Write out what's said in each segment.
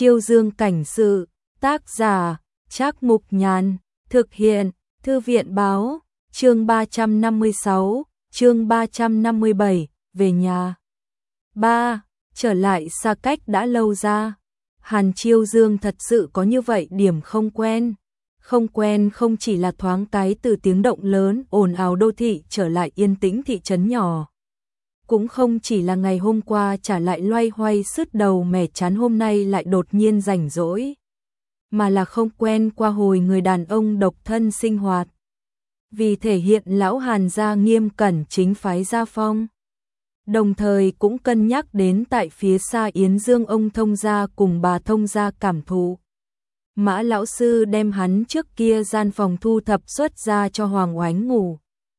Chiêu Dương cảnh sự, tác giả, Trác Mục Nhàn, thực hiện, Thư viện báo, chương 356, chương 357, về nhà. 3. Trở lại xa cách đã lâu ra. Hàn Chiêu Dương thật sự có như vậy điểm không quen. Không quen không chỉ là thoáng cái từ tiếng động lớn ồn ào đô thị trở lại yên tĩnh thị trấn nhỏ. Cũng không chỉ là ngày hôm qua trả lại loay hoay sứt đầu mẻ chán hôm nay lại đột nhiên rảnh rỗi. Mà là không quen qua hồi người đàn ông độc thân sinh hoạt. Vì thể hiện lão Hàn gia nghiêm cẩn chính phái gia phong. Đồng thời cũng cân nhắc đến tại phía xa Yến Dương ông thông gia cùng bà thông gia cảm thụ. Mã lão sư đem hắn trước kia gian phòng thu thập xuất ra cho Hoàng Oánh ngủ.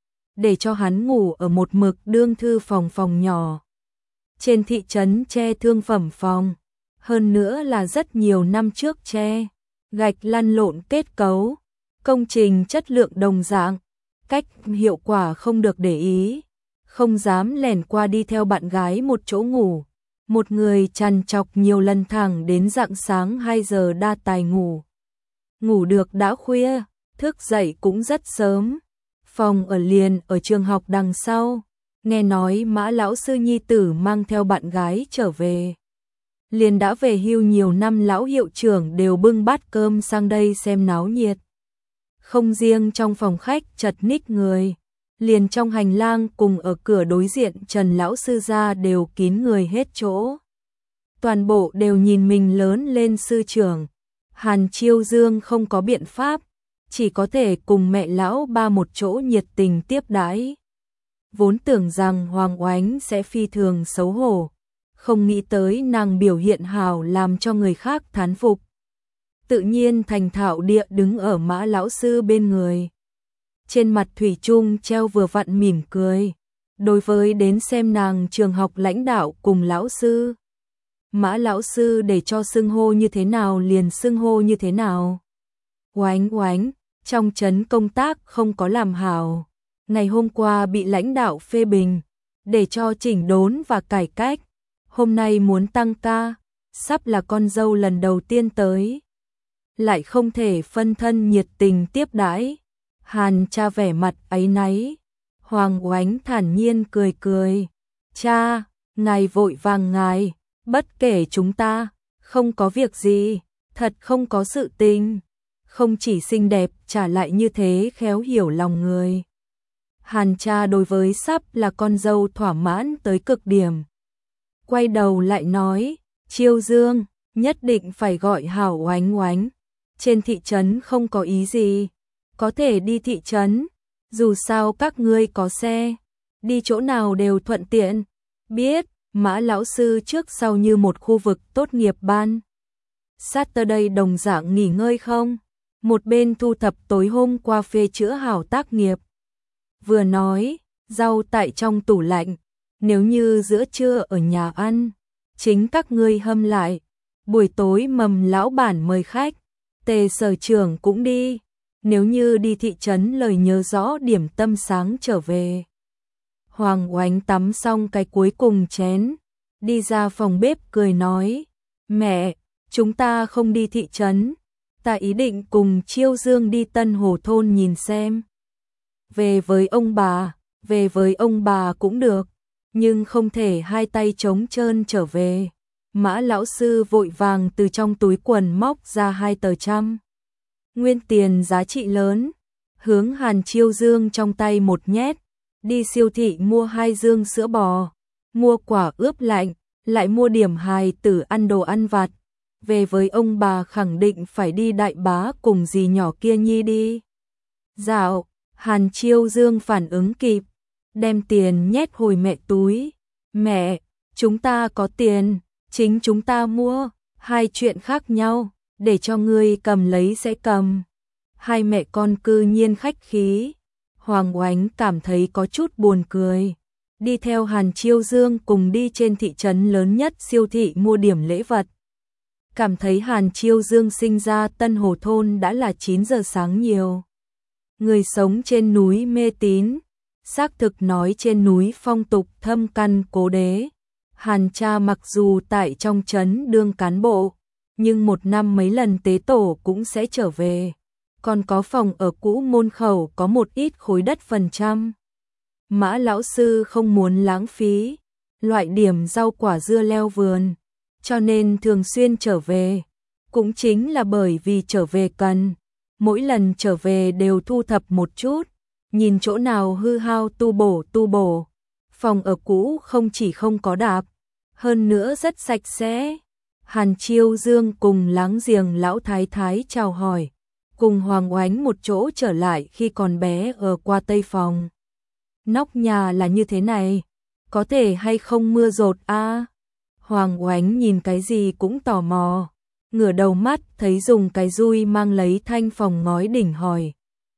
Để cho hắn ngủ ở một mực đương thư phòng nhỏ. Trên thị trấn tre thương phẩm phòng. Hơn nữa là rất nhiều năm trước tre. Gạch lăn lộn kết cấu. Công trình chất lượng đồng dạng. Cách hiệu quả không được để ý. Không dám lẻn qua đi theo bạn gái một chỗ ngủ. Một người trằn trọc nhiều lần thẳng đến rạng sáng 2 giờ đa tài ngủ. Ngủ được đã khuya, thức dậy cũng rất sớm. Phòng ở liền ở trường học đằng sau. Nghe nói Mã lão sư nhi tử mang theo bạn gái trở về. Liền đã về hưu nhiều năm lão hiệu trưởng đều bưng bát cơm sang đây xem náo nhiệt. Không riêng trong phòng khách chật ních người. Liền trong hành lang cùng ở cửa đối diện Trần lão sư gia đều kín người hết chỗ. Toàn bộ đều nhìn mình lớn lên sư trưởng. Hàn Chiêu Dương không có biện pháp, chỉ có thể cùng mẹ lão ba một chỗ nhiệt tình tiếp đãi. Vốn tưởng rằng Hoàng Oánh sẽ phi thường xấu hổ, không nghĩ tới nàng biểu hiện hào làm cho người khác thán phục. Tự nhiên thành thạo địa đứng ở Mã lão sư bên người. Trên mặt thủy chung treo vừa vặn mỉm cười. Đối với đến xem nàng trường học lãnh đạo cùng lão sư. Mã lão sư để cho xưng hô như thế nào liền xưng hô như thế nào. Oánh oánh, trong trấn công tác không có làm hảo. Ngày hôm qua bị lãnh đạo phê bình, để cho chỉnh đốn và cải cách. Hôm nay muốn tăng ca, sắp là con dâu lần đầu tiên tới. Lại không thể phân thân nhiệt tình tiếp đãi. Hàn cha vẻ mặt áy náy. Hoàng Oánh thản nhiên cười cười. Cha, ngài vội vàng ngài, bất kể chúng ta, không có việc gì, thật không có sự tình. Không chỉ xinh đẹp trả lại như thế khéo hiểu lòng người. Hàn cha đối với sắp là con dâu thỏa mãn tới cực điểm. Quay đầu lại nói, Chiêu Dương, nhất định phải gọi hảo Oánh Oánh. Trên thị trấn không có ý gì. Có thể đi thị trấn, dù sao các ngươi có xe, đi chỗ nào đều thuận tiện. Biết, Mã lão sư trước sau như một khu vực tốt nghiệp ban. Saturday đồng dạng nghỉ ngơi không? Một bên thu thập tối hôm qua phê chữa hảo tác nghiệp. Vừa nói, rau tại trong tủ lạnh, nếu như giữa trưa ở nhà ăn, chính các ngươi hâm lại. Buổi tối mầm lão bản mời khách, Tề sở trưởng cũng đi. Nếu như đi thị trấn lời nhớ rõ điểm tâm sáng trở về. Hoàng Oánh tắm xong cái cuối cùng chén, đi ra phòng bếp cười nói, mẹ, chúng ta không đi thị trấn, ta ý định cùng Chiêu Dương đi Tân Hồ thôn nhìn xem. Về với ông bà cũng được, nhưng không thể hai tay trống trơn trở về. Mã lão sư vội vàng từ trong túi quần móc ra 2 tờ trăm. Nguyên tiền giá trị lớn, hướng Hàn Chiêu Dương trong tay một nhét, đi siêu thị mua 2 dương sữa bò, mua quả ướp lạnh, lại mua điểm hài tử ăn đồ ăn vặt. Về với ông bà khẳng định phải đi đại bá cùng dì nhỏ kia nhi đi. Dạo, Hàn Chiêu Dương phản ứng kịp, đem tiền nhét hồi mẹ túi. Mẹ, chúng ta có tiền, chính chúng ta mua, 2 chuyện khác nhau. Để cho ngươi cầm lấy sẽ cầm. Hai mẹ con cư nhiên khách khí. Hoàng Oánh cảm thấy có chút buồn cười. Đi theo Hàn Chiêu Dương cùng đi trên thị trấn lớn nhất siêu thị mua điểm lễ vật. Cảm thấy Hàn Chiêu Dương sinh ra Tân Hồ thôn đã là 9 giờ sáng nhiều. Người sống trên núi mê tín, xác thực nói trên núi phong tục thâm căn cố đế. Hàn cha mặc dù tại trong trấn đương cán bộ, nhưng một năm mấy lần tế tổ cũng sẽ trở về. Còn có phòng ở cũ môn khẩu có một ít khối đất phần trăm. Mã lão sư không muốn lãng phí loại điểm rau quả dưa leo vườn, cho nên thường xuyên trở về. Cũng chính là bởi vì trở về cần, mỗi lần trở về đều thu thập một chút, nhìn chỗ nào hư hao tu bổ. Phòng ở cũ không chỉ không có đạp, hơn nữa rất sạch sẽ. Hàn Chiêu Dương cùng láng giềng lão thái thái chào hỏi, cùng Hoàng Oánh một chỗ trở lại khi còn bé ở qua tây phòng. Nóc nhà là như thế này, có thể hay không mưa dột a? Hoàng Oánh nhìn cái gì cũng tò mò, ngửa đầu mắt thấy dùng cái dui mang lấy thanh phòng ngói đỉnh hỏi.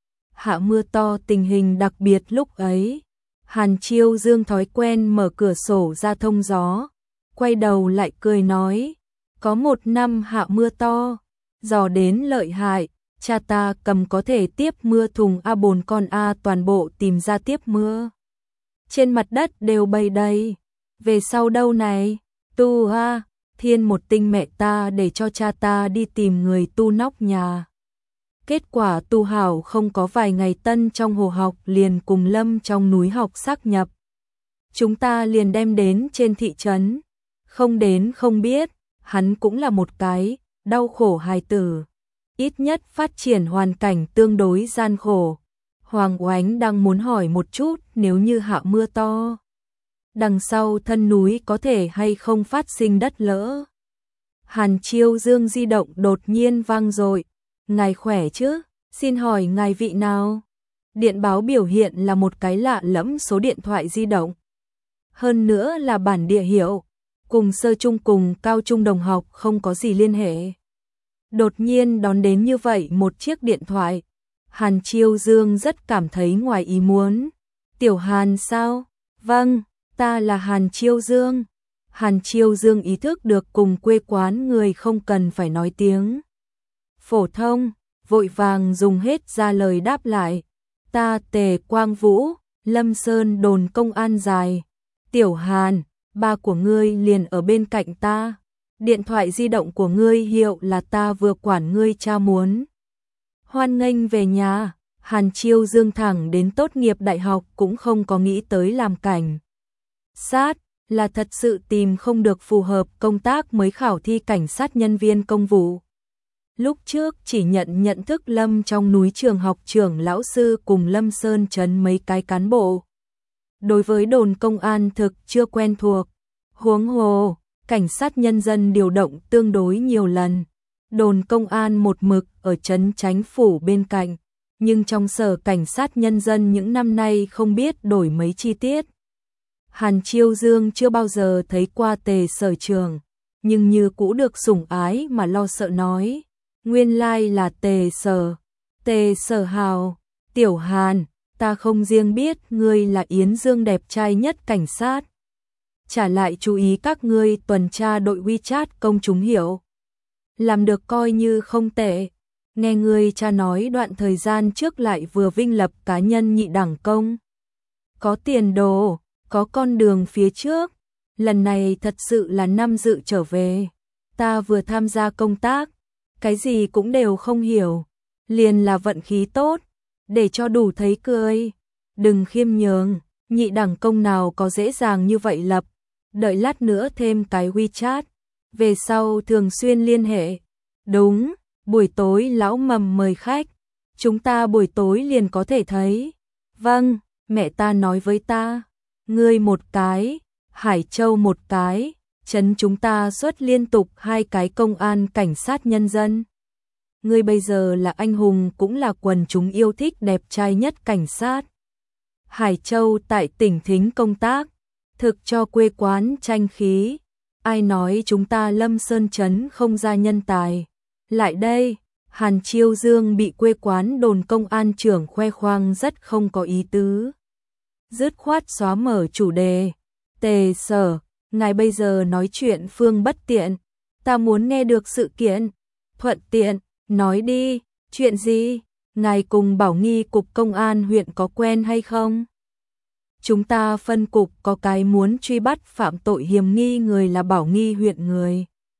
Hạ mưa to tình hình đặc biệt lúc ấy. Hàn Chiêu Dương thói quen mở cửa sổ ra thông gió, quay đầu lại cười nói, có một năm hạ mưa to, gió đến lợi hại, cha ta cầm có thể tiếp mưa thùng A bồn con A toàn bộ tìm ra tiếp mưa. Trên mặt đất đều bầy đầy, về sau đâu này, tu a, thiên một tinh mẹ ta để cho cha ta đi tìm người tu nóc nhà. Kết quả tu hảo không có vài ngày Tân trong hồ học liền cùng Lâm trong núi học xác nhập. Chúng ta liền đem đến trên thị trấn, không đến không biết, hắn cũng là một cái đau khổ hài tử. Ít nhất phát triển hoàn cảnh tương đối gian khổ. Hoàng Oánh đang muốn hỏi một chút nếu như hạ mưa to, đằng sau thân núi có thể hay không phát sinh đất lỡ. Hàn Chiêu Dương di động đột nhiên vang dội. Ngài khỏe chứ? Xin hỏi ngài vị nào? Điện báo biểu hiện là một cái lạ lẫm số điện thoại di động. Hơn nữa là bản địa hiệu, cùng sơ trung cùng cao trung đồng học không có gì liên hệ. Đột nhiên đón đến như vậy một chiếc điện thoại. Hàn Chiêu Dương rất cảm thấy ngoài ý muốn. Tiểu Hàn sao? Vâng, ta là Hàn Chiêu Dương. Hàn Chiêu Dương ý thức được cùng quê quán người không cần phải nói tiếng phổ thông, vội vàng dùng hết ra lời đáp lại. Ta Tề Quang Vũ, Lâm Sơn đồn công an dài. Tiểu Hàn, ba của ngươi liền ở bên cạnh ta. Điện thoại di động của ngươi hiệu là ta vừa quản ngươi cha muốn. Hoan nghênh về nhà. Hàn Chiêu Dương thẳng đến tốt nghiệp đại học cũng không có nghĩ tới làm cảnh sát, là thật sự tìm không được phù hợp công tác mới khảo thi cảnh sát nhân viên công vụ. Lúc trước chỉ nhận thức Lâm trong núi trường học trưởng lão sư cùng Lâm Sơn trấn mấy cái cán bộ. Đối với đồn công an thực chưa quen thuộc, huống hồ, cảnh sát nhân dân điều động tương đối nhiều lần. Đồn công an một mực ở trấn Chánh phủ bên cạnh, nhưng trong sở cảnh sát nhân dân những năm nay không biết đổi mấy chi tiết. Hàn Chiêu Dương chưa bao giờ thấy qua Tề sở trường, nhưng như cũ được sủng ái mà lo sợ nói. Nguyên lai là Tề sở hào, Tiểu Hàn, ta không riêng biết ngươi là Yến Dương đẹp trai nhất cảnh sát. Trả lại chú ý các ngươi tuần tra đội WeChat công chúng hiểu. Làm được coi như không tệ. Nghe ngươi cha nói đoạn thời gian trước lại vừa vinh lập cá nhân nhị đẳng công. Có tiền đồ, có con đường phía trước. Lần này thật sự là năm dự trở về. Ta vừa tham gia công tác, cái gì cũng đều không hiểu. Liền là vận khí tốt, để cho đủ thấy cười. Đừng khiêm nhường, nhị đẳng công nào có dễ dàng như vậy lập. Đợi lát nữa thêm cái WeChat, về sau thường xuyên liên hệ. Đúng, buổi tối lão mầm mời khách, chúng ta buổi tối liền có thể thấy. Vâng, mẹ ta nói với ta, ngươi một cái, Hải Châu một cái, trấn chúng ta xuất liên tục 2 cái công an cảnh sát nhân dân. Ngươi bây giờ là anh hùng cũng là quần chúng yêu thích đẹp trai nhất cảnh sát. Hải Châu tại tỉnh Thính công tác, thực cho quê quán tranh khí. Ai nói chúng ta Lâm Sơn trấn không ra nhân tài. Lại đây, Hàn Chiêu Dương bị quê quán đồn công an trưởng khoe khoang rất không có ý tứ. Dứt khoát xóa mở chủ đề. Tề sở, ngài bây giờ nói chuyện phương bất tiện. Ta muốn nghe được sự kiện. Thuận tiện, nói đi, chuyện gì? Ngài cùng Bảo Nghi cục công an huyện có quen hay không? Chúng ta phân cục có cái muốn truy bắt phạm tội hiểm nghi người là Bảo Nghi huyện người.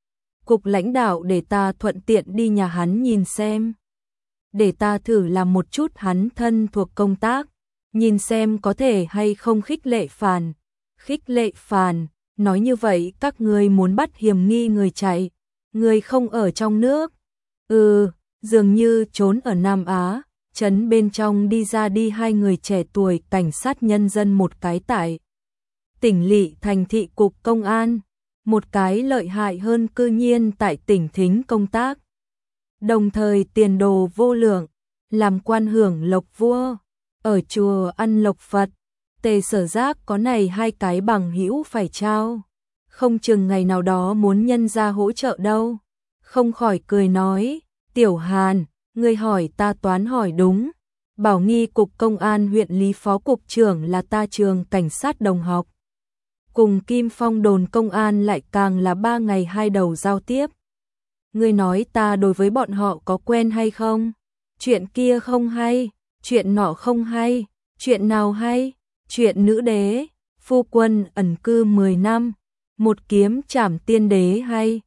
cục lãnh đạo để ta thuận tiện đi nhà hắn nhìn xem. Để ta thử làm một chút hắn thân thuộc công tác, nhìn xem có thể hay không khích lệ Phàn. Khích lệ Phàn, nói như vậy các ngươi muốn bắt hiểm nghi người chạy, người không ở trong nước. Dường như trốn ở Nam Á, trấn bên trong đi ra đi hai người trẻ tuổi cảnh sát nhân dân, một cái tại tỉnh lỵ thành thị cục công an, một cái lợi hại hơn cư nhiên tại tỉnh Thính công tác. Đồng thời tiền đồ vô lượng, làm quan hưởng lộc vua, ở chùa ăn lộc Phật. Tề Sở Giác có này hai cái bằng hữu phải trao, không chừng ngày nào đó muốn nhân ra hỗ trợ đâu. Không khỏi cười nói, Tiểu Hàn, ngươi hỏi ta toán hỏi đúng. Bảo nghi cục công an huyện Lý phó cục trưởng là ta trường cảnh sát đồng học. Cùng Kim Phong đồn công an lại càng là 3 ngày 2 đầu giao tiếp. Ngươi nói ta đối với bọn họ có quen hay không? Chuyện kia không hay, chuyện nọ không hay, chuyện nào hay? Chuyện nữ đế, phu quân ẩn cư 10 năm, một kiếm trảm tiên đế hay?